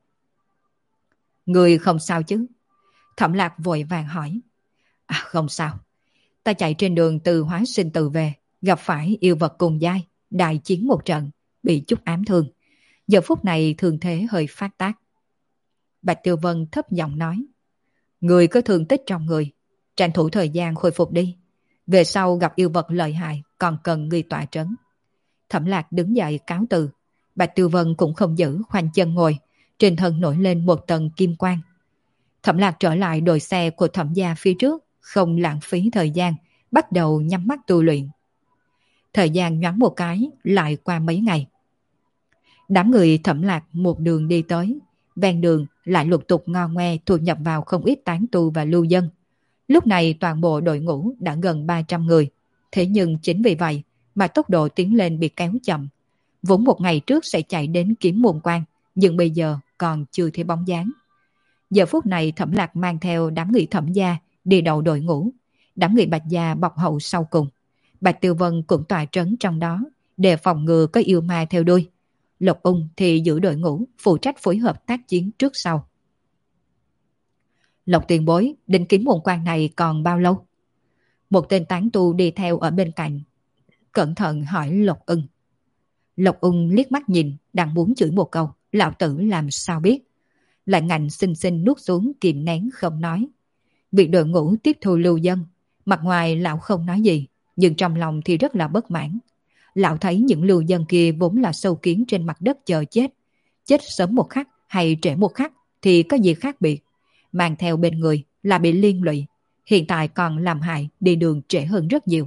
Người không sao chứ? Thẩm Lạc vội vàng hỏi. Không sao. Ta chạy trên đường từ Hóa Sinh Tự về, gặp phải yêu vật cùng giai, đại chiến một trận, bị chút ám thương. Giờ phút này thường thế hơi phát tác. Bạch Tiêu Vân thấp giọng nói. Người có thương tích trong người, tranh thủ thời gian khôi phục đi. Về sau gặp yêu vật lợi hại, còn cần người tọa trấn. Thẩm Lạc đứng dậy cáo từ. Bạch Tiêu Vân cũng không giữ, khoanh chân ngồi, trên thân nổi lên một tầng kim quang. Thẩm Lạc trở lại đội xe của Thẩm gia phía trước, không lãng phí thời gian, bắt đầu nhắm mắt tu luyện. Thời gian nhoáng một cái, lại qua mấy ngày. Đám người Thẩm Lạc một đường đi tới, ven đường lại lục tục ngo ngoe thu nhập vào không ít tán tu và lưu dân. Lúc này toàn bộ đội ngũ đã gần 300 người, thế nhưng chính vì vậy mà tốc độ tiến lên bị kéo chậm. Vốn một ngày trước sẽ chạy đến Kiếm Môn Quan, nhưng bây giờ còn chưa thấy bóng dáng. Giờ phút này Thẩm Lạc mang theo đám người Thẩm gia đi đầu đội ngũ, đám người Bạch gia bọc hậu sau cùng. Bạch Tiêu Vân cũng tọa trấn trong đó, để phòng ngừa có yêu ma theo đuôi. Lộc Ung thì giữ đội ngũ, phụ trách phối hợp tác chiến trước sau. Lộc tiền bối, định Kiếm Môn Quan này còn bao lâu? Một tên tán tu đi theo ở bên cạnh, cẩn thận hỏi Lộc Ưng. Lộc Ưng liếc mắt nhìn, đang muốn chửi một câu, lão tử làm sao biết. Lại ngạnh xinh xinh nuốt xuống kìm nén không nói. Việc đội ngũ tiếp thu lưu dân, mặt ngoài lão không nói gì, nhưng trong lòng thì rất là bất mãn. Lão thấy những lưu dân kia vốn là sâu kiến trên mặt đất chờ chết. Chết sớm một khắc hay trễ một khắc thì có gì khác biệt. Mang theo bên người là bị liên lụy, hiện tại còn làm hại đi đường trễ hơn rất nhiều.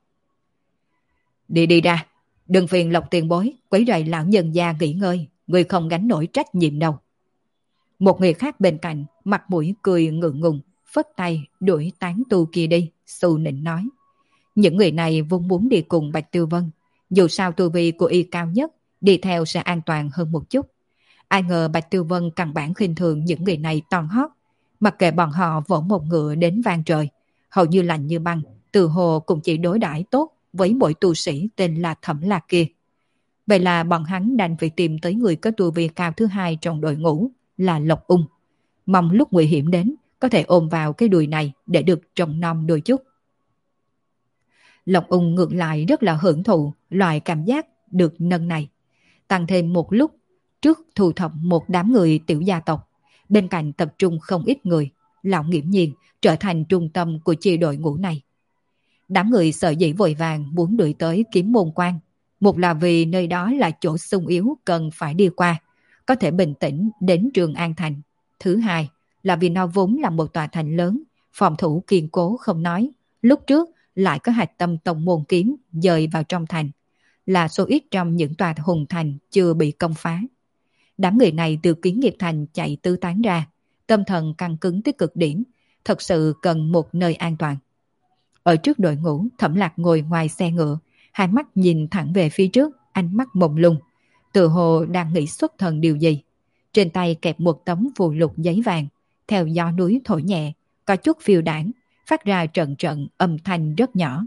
Đi ra, đừng phiền Lộc tiền bối, quấy rầy lão nhân gia nghỉ ngơi, người không gánh nổi trách nhiệm đâu. Một người khác bên cạnh, mặt mũi cười ngượng ngùng, phất tay đuổi tán tu kia đi, xù nịnh nói. Những người này vốn muốn đi cùng Bạch Tiêu Vân, dù sao tu vi của y cao nhất, đi theo sẽ an toàn hơn một chút. Ai ngờ Bạch Tiêu Vân căn bản khinh thường những người này toàn hót, mặc kệ bọn họ vỗ một ngựa đến vang trời, hầu như lạnh như băng, từ hồ cũng chỉ đối đãi tốt với mỗi tu sĩ tên là Thẩm Lạc kia. Vậy là bọn hắn đành phải tìm tới người có tu vi cao thứ hai trong đội ngũ là Lộc Ung. Mong lúc nguy hiểm đến có thể ôm vào cái đùi này để được trông nom đôi chút. Lộc Ung ngược lại rất là hưởng thụ loại cảm giác được nâng này. Tăng thêm một lúc trước thu thập một đám người tiểu gia tộc, bên cạnh tập trung không ít người, lão nghiễm nhiên trở thành trung tâm của chi đội ngũ này. Đám người sợ dĩ vội vàng muốn đuổi tới Kiếm Môn Quan, một là vì nơi đó là chỗ xung yếu cần phải đi qua, có thể bình tĩnh đến Trường An Thành. Thứ hai là vì nó vốn là một tòa thành lớn, phòng thủ kiên cố không nói, lúc trước lại có hạch tâm tông môn kiếm dời vào trong thành, là số ít trong những tòa hùng thành chưa bị công phá. Đám người này từ Kiến Nghiệp Thành chạy tứ tán ra, tâm thần căng cứng tới cực điểm, thật sự cần một nơi an toàn. Ở trước đội ngũ, Thẩm Lạc ngồi ngoài xe ngựa, hai mắt nhìn thẳng về phía trước, ánh mắt mông lung, tự hồ đang nghĩ xuất thần điều gì. Trên tay kẹp một tấm phù lục giấy vàng, theo gió núi thổi nhẹ, có chút phiêu đãng, phát ra trận trận âm thanh rất nhỏ.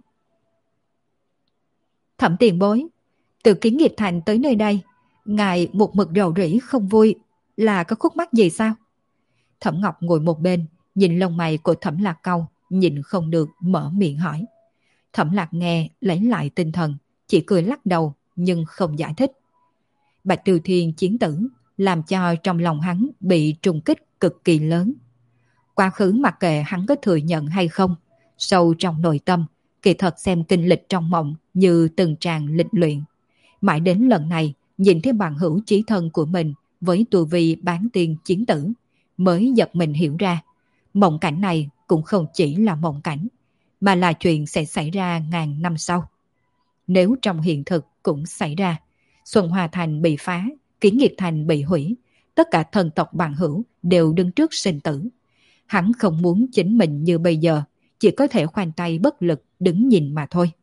Thẩm tiền bối, từ Kiến Nghiệp Thành tới nơi đây, ngài một mực rầu rĩ không vui, là có khúc mắc gì sao? Thẩm Ngọc ngồi một bên, nhìn lông mày của Thẩm Lạc cau, nhìn không được mở miệng hỏi. Thẩm Lạc nghe lấy lại tinh thần, chỉ cười lắc đầu nhưng không giải thích. Bạch Tiêu Thiên chiến tử làm cho trong lòng hắn bị trùng kích cực kỳ lớn. Quá khứ mặc kệ hắn có thừa nhận hay không, sâu trong nội tâm, kỳ thật xem kinh lịch trong mộng như từng tràng lịch luyện. Mãi đến lần này, nhìn thấy bằng hữu chí thân của mình với tu vi bán tiên chiến tử, mới giật mình hiểu ra, mộng cảnh này cũng không chỉ là mộng cảnh, mà là chuyện sẽ xảy ra ngàn năm sau. Nếu trong hiện thực cũng xảy ra, Xuân Hoa Thành bị phá, Kiến Nghiệp Thành bị hủy, tất cả thần tộc bằng hữu đều đứng trước sinh tử. Hắn không muốn chính mình như bây giờ, chỉ có thể khoanh tay bất lực đứng nhìn mà thôi.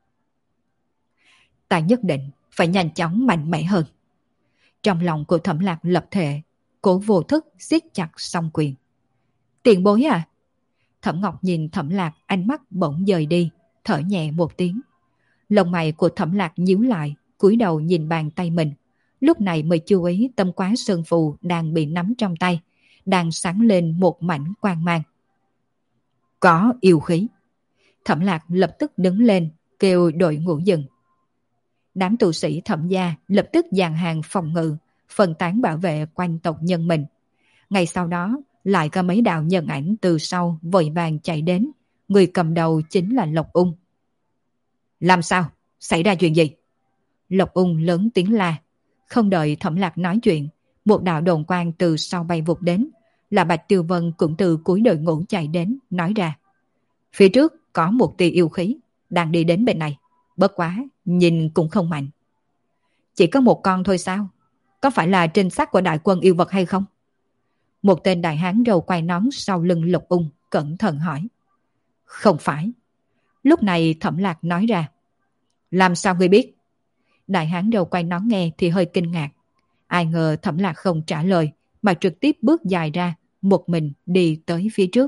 Ta nhất định phải nhanh chóng mạnh mẽ hơn. Trong lòng của Thẩm Lạc lập thể, cố vô thức siết chặt song quyền. Tiền bối à? Thẩm Ngọc nhìn Thẩm Lạc, ánh mắt bỗng dời đi, thở nhẹ một tiếng. Lông mày của Thẩm Lạc nhíu lại, cúi đầu nhìn bàn tay mình. Lúc này mới chú ý tâm quá sơn phù đang bị nắm trong tay, đang sáng lên một mảnh quang mang. Có yêu khí. Thẩm Lạc lập tức đứng lên, kêu đội ngũ dừng. Đám tu sĩ Thẩm gia lập tức dàn hàng phòng ngự, phân tán bảo vệ quanh tộc nhân mình. Ngay sau đó, lại có mấy đạo nhân ảnh từ sau vội vàng chạy đến. Người cầm đầu chính là Lộc Ung. Làm sao? Xảy ra chuyện gì? Lộc Ung lớn tiếng la. Không đợi Thẩm Lạc nói chuyện, một đạo đồn quang từ sau bay vụt đến, là Bạch Tiêu Vân cũng từ cuối đội ngũ chạy đến, nói ra. Phía trước có một tia yêu khí, đang đi đến bên này. Bất quá, nhìn cũng không mạnh. Chỉ có một con thôi sao? Có phải là trinh sát của đại quân yêu vật hay không? Một tên đại hán râu quai nón sau lưng Lộc Ung cẩn thận hỏi. Không phải. Lúc này Thẩm Lạc nói ra. Làm sao ngươi biết? Đại hán râu quai nón nghe thì hơi kinh ngạc. Ai ngờ Thẩm Lạc không trả lời, mà trực tiếp bước dài ra, một mình đi tới phía trước.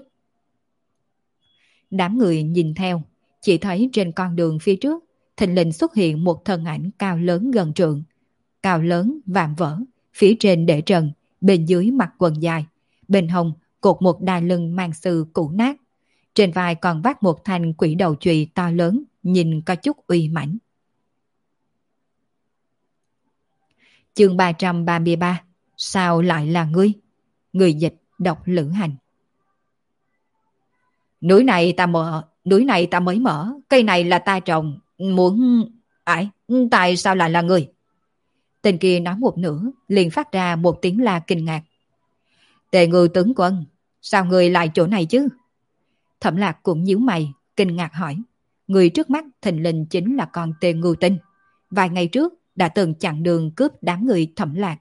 Đám người nhìn theo, chỉ thấy trên con đường phía trước, thình lình xuất hiện một thân ảnh cao lớn gần trượng. Cao lớn, vạm vỡ, phía trên để trần, bên dưới mặc quần dài, bên hông cột một đai lưng mang sư cũ nát. Trên vai còn vác một thanh quỷ đầu chùy to lớn, nhìn có chút uy mãnh. Chương 333. Sao lại là ngươi? Người dịch đọc Lữ Hành. Núi này ta mới mở, cây này là ta trồng, muốn... tại sao lại là ngươi? Tên kia nói một nửa, liền phát ra một tiếng la kinh ngạc. Tề Ngưu tướng quân, sao ngươi lại chỗ này chứ? Thẩm Lạc cũng nhíu mày, kinh ngạc hỏi. Người trước mắt thình lình chính là con Tề Ngưu Tinh. Vài ngày trước đã từng chặn đường cướp đám người Thẩm Lạc.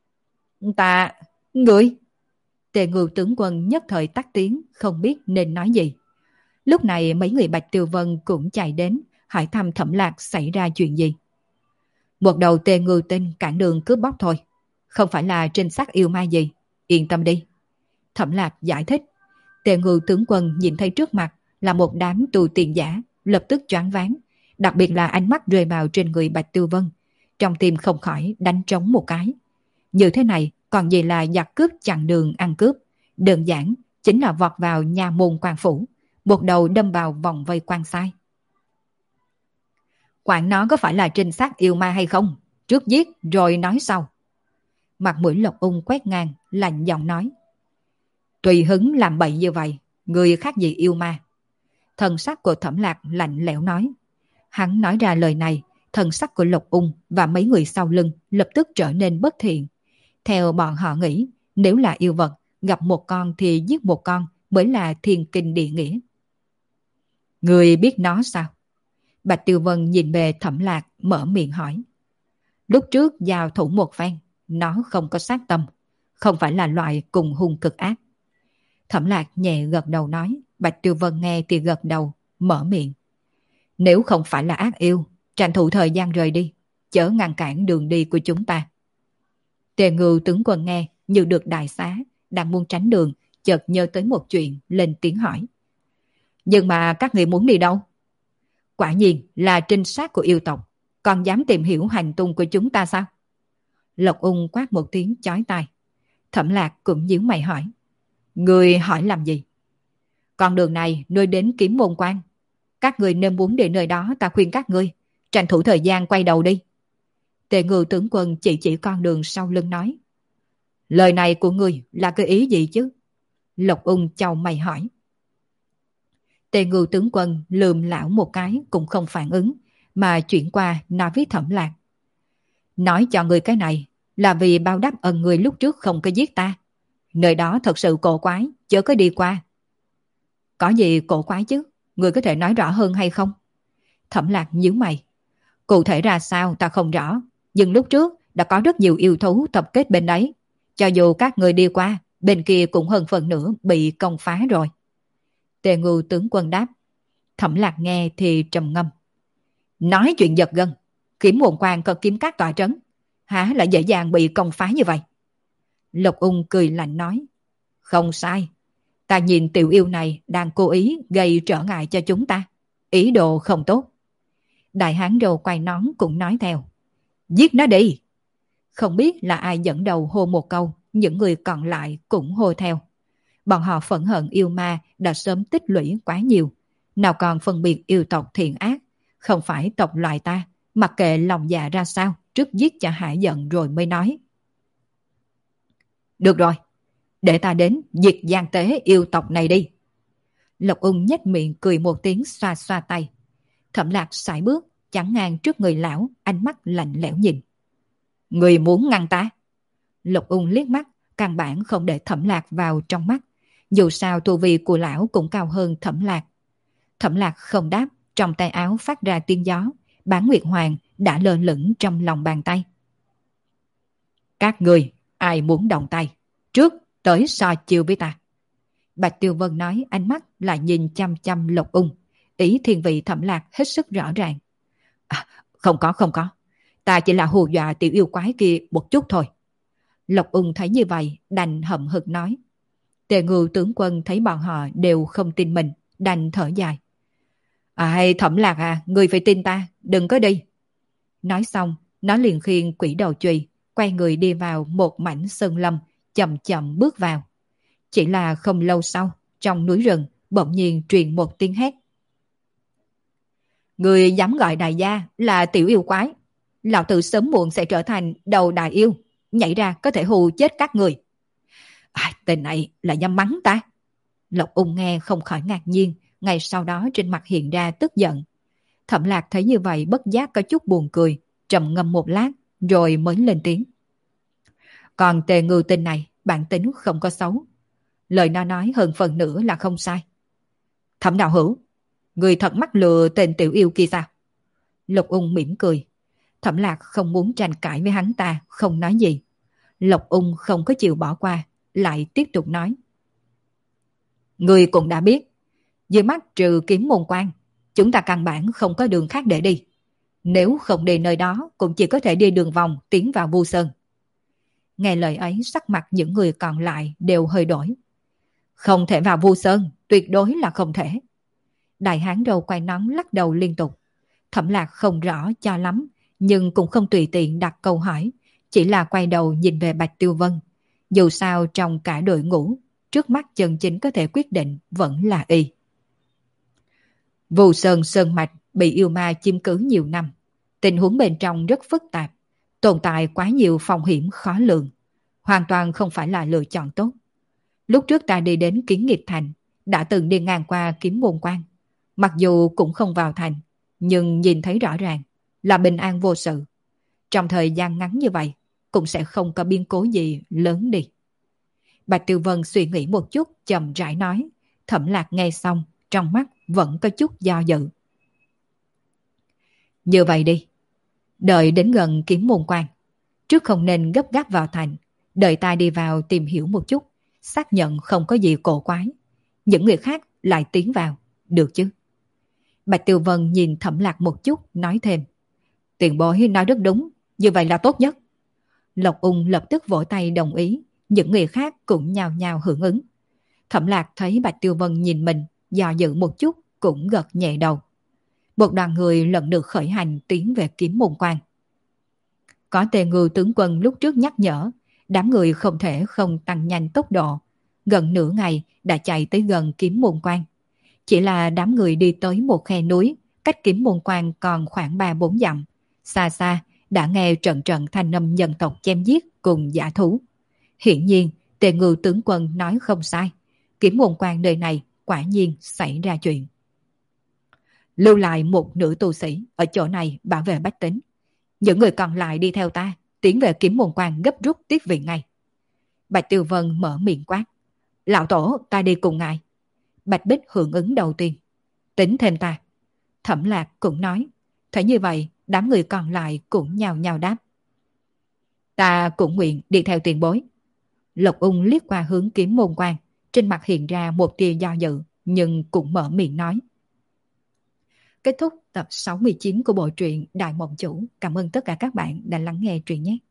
Ngươi? Tề Ngưu tướng quân nhất thời tắt tiếng, không biết nên nói gì. Lúc này mấy người Bạch Tiêu Vân cũng chạy đến, hỏi thăm Thẩm Lạc xảy ra chuyện gì. Một đầu Tề Ngưu Tinh cản đường cướp bóc thôi, không phải là trinh sát yêu ma gì, yên tâm đi. Thẩm Lạc giải thích. Tề Ngưu tướng quân nhìn thấy trước mặt là một đám tù tiền giả, lập tức choáng váng, đặc biệt là ánh mắt rơi vào trên người Bạch Tiêu Vân, trong tim không khỏi đánh trống một cái. Như thế này còn gì là giặc cướp chặn đường ăn cướp, đơn giản chính là vọt vào nhà môn quan phủ, một đầu đâm vào vòng vây quan sai. Quản nó có phải là trinh sát yêu ma hay không, trước giết rồi nói sau. Mặt mũi Lộc Ung quét ngang, lạnh giọng nói. Tùy hứng làm bậy như vậy, người khác gì yêu ma? Thần sắc của Thẩm Lạc lạnh lẽo nói. Hắn nói ra lời này, thần sắc của Lộc Ung và mấy người sau lưng lập tức trở nên bất thiện. Theo bọn họ nghĩ, nếu là yêu vật, gặp một con thì giết một con mới là thiên kinh địa nghĩa. Người biết nó sao? Bạch Tiêu Vân nhìn về Thẩm Lạc, mở miệng hỏi. Lúc trước giao thủ một phen, nó không có sát tâm, không phải là loại cùng hung cực ác. Thẩm Lạc nhẹ gật đầu nói. Bạch Tiêu Vân nghe thì gật đầu, mở miệng. Nếu không phải là ác yêu, tranh thủ thời gian rời đi, chớ ngăn cản đường đi của chúng ta. Tề Ngưu tướng quân nghe như được đại xá, đang muốn tránh đường, chợt nhớ tới một chuyện, lên tiếng hỏi. Nhưng mà các người muốn đi đâu? Quả nhiên là trinh sát của yêu tộc, còn dám tìm hiểu hành tung của chúng ta sao? Lộc Ung quát một tiếng chói tai. Thẩm Lạc cũng nhíu mày hỏi. Người hỏi làm gì? Con đường này nuôi đến Kiếm Môn Quan. Các người nên muốn đến nơi đó, ta khuyên các ngươi tranh thủ thời gian quay đầu đi. Tề Ngưu tướng quân chỉ con đường sau lưng nói. Lời này của ngươi là cái ý gì chứ? Lộc Ung chau mày hỏi. Tề Ngưu tướng quân lườm lão một cái cũng không phản ứng, mà chuyển qua nói với Thẩm Lạc. Nói cho người cái này là vì báo đáp ân người lúc trước không có giết ta. Nơi đó thật sự cổ quái, chớ có đi qua. Có gì cổ quái chứ? Người có thể nói rõ hơn hay không? Thẩm Lạc nhíu mày. Cụ thể ra sao ta không rõ, nhưng lúc trước đã có rất nhiều yêu thú tập kết bên đấy. Cho dù các người đi qua, bên kia cũng hơn phần nữa bị công phá rồi. Tề Ngưu tướng quân đáp. Thẩm Lạc nghe thì trầm ngâm. Nói chuyện giật gân, Kiếm Môn Quan có kiếm các tòa trấn, há lại dễ dàng bị công phá như vậy? Lộc Ung cười lạnh nói. Không sai, ta nhìn tiểu yêu này đang cố ý gây trở ngại cho chúng ta, ý đồ không tốt. Đại hán râu quay nón cũng nói theo. Giết nó đi! Không biết là ai dẫn đầu hô một câu, những người còn lại cũng hô theo. Bọn họ phẫn hận yêu ma đã sớm tích lũy quá nhiều, nào còn phân biệt yêu tộc thiện ác. Không phải tộc loại ta, mặc kệ lòng dạ ra sao, trước giết cho hại giận rồi mới nói. Được rồi, để ta đến diệt gian tế yêu tộc này đi. Lộc Ung nhếch miệng cười một tiếng, xoa xoa tay. Thẩm Lạc sải bước chắn ngang trước người lão, ánh mắt lạnh lẽo nhìn. Người muốn ngăn ta? Lộc Ung liếc mắt, căn bản không để Thẩm Lạc vào trong mắt. Dù sao tu vi của lão cũng cao hơn Thẩm Lạc. Thẩm Lạc không đáp, trong tay áo phát ra tiếng gió, Bán Nguyệt Hoàng đã lơ lửng trong lòng bàn tay. Các người ai muốn động tay, trước tới so chiêu với ta. Bạch Tiêu Vân nói, ánh mắt lại nhìn chăm chăm Lộc Ung, ý thiên vị Thẩm Lạc hết sức rõ ràng. Không có, ta chỉ là hù dọa tiểu yêu quái kia một chút thôi. Lộc Ung thấy như vậy, đành hậm hực nói. Tề Ngưu tướng quân thấy bọn họ đều không tin mình, đành thở dài. Thẩm Lạc à, người phải tin ta, đừng có đi. Nói xong, nó liền khiêng quỷ đầu chùy, quay người đi vào một mảnh sơn lâm, chậm chậm bước vào. Chỉ là không lâu sau, trong núi rừng, bỗng nhiên truyền một tiếng hét. Người dám gọi đại gia là tiểu yêu quái, lão tử sớm muộn sẽ trở thành đầu đại yêu, nhảy ra có thể hù chết các người. Tên này là dám mắng ta. Lộc Ung nghe không khỏi ngạc nhiên, ngay sau đó trên mặt hiện ra tức giận. Thẩm Lạc thấy như vậy bất giác có chút buồn cười, trầm ngâm một lát rồi mới lên tiếng. Còn Tề Ngưu tên này bản tính không có xấu, lời nó nói hơn phần nữa là không sai. Thẩm đạo hữu, người thật mắc lừa tên tiểu yêu kia sao? Lộc Ung mỉm cười. Thẩm Lạc không muốn tranh cãi với hắn ta, không nói gì. Lộc Ung không có chịu bỏ qua, lại tiếp tục nói. Người cũng đã biết, dưới mắt trừ Kiếm Môn Quan, chúng ta căn bản không có đường khác để đi. Nếu không đi nơi đó, cũng chỉ có thể đi đường vòng tiến vào Vu Sơn. Nghe lời ấy, sắc mặt những người còn lại đều hơi đổi. Không thể vào Vu Sơn, tuyệt đối là không thể. Đại hán râu quay nón lắc đầu liên tục. Thẩm Lạc không rõ cho lắm, nhưng cũng không tùy tiện đặt câu hỏi, chỉ là quay đầu nhìn về Bạch Tiêu Vân. Dù sao trong cả đội ngũ, trước mắt chân chính có thể quyết định vẫn là y. Vu Sơn Sơn Mạch bị yêu ma chiếm cứ nhiều năm. Tình huống bên trong rất phức tạp, tồn tại quá nhiều phong hiểm khó lường. Hoàn toàn không phải là lựa chọn tốt. Lúc trước ta đi đến Kiến Nghiệp Thành, đã từng đi ngang qua Kiếm Môn Quan. Mặc dù cũng không vào thành, nhưng nhìn thấy rõ ràng là bình an vô sự. Trong thời gian ngắn như vậy, cũng sẽ không có biến cố gì lớn đi. Bạch Tiêu Vân suy nghĩ một chút, chậm rãi nói. Thẩm Lạc nghe xong, trong mắt vẫn có chút do dự. Như vậy đi, đợi đến gần Kiếm Môn Quan, trước không nên gấp gáp vào thành, đợi ta đi vào tìm hiểu một chút, xác nhận không có gì cổ quái. Những người khác lại tiến vào, được chứ? Bạch Tiêu Vân nhìn Thẩm Lạc một chút, nói thêm. Tiền bối nói rất đúng, như vậy là tốt nhất. Lộc Ung lập tức vỗ tay đồng ý, những người khác cũng nhao nhao hưởng ứng. Thẩm Lạc thấy Bạch Tiêu Vân nhìn mình, do dự một chút, cũng gật nhẹ đầu. Một đoàn người lần lượt khởi hành tiến về Kiếm Môn Quan. Có Tề Ngưu tướng quân lúc trước nhắc nhở, đám người không thể không tăng nhanh tốc độ. Gần nửa ngày đã chạy tới gần Kiếm Môn Quan. Chỉ là đám người đi tới một khe núi, cách Kiếm Môn Quan còn khoảng 3-4 dặm. Xa xa đã nghe trận trận thanh âm nhân tộc chém giết cùng dã thú. Hiển nhiên, Tề Ngưu tướng quân nói không sai. Kiếm Môn Quan nơi này quả nhiên xảy ra chuyện. Lưu lại một nữ tu sĩ ở chỗ này bảo vệ bách tính. Những người còn lại đi theo ta, tiến về Kiếm Môn Quan gấp rút tiếp viện ngay. Bạch Tiêu Vân mở miệng quát. Lão tổ, ta đi cùng ngài. Bạch Bích hưởng ứng đầu tiên. Tính thêm ta. Thẩm Lạc cũng nói. Thấy như vậy, đám người còn lại cũng nhao nhao đáp. Ta cũng nguyện đi theo tiền bối. Lộc Ung liếc qua hướng Kiếm Môn Quan, trên mặt hiện ra một tia do dự, nhưng cũng mở miệng nói. Kết thúc tập 69 của bộ truyện Đại Mộng Chủ. Cảm ơn tất cả các bạn đã lắng nghe truyện nhé.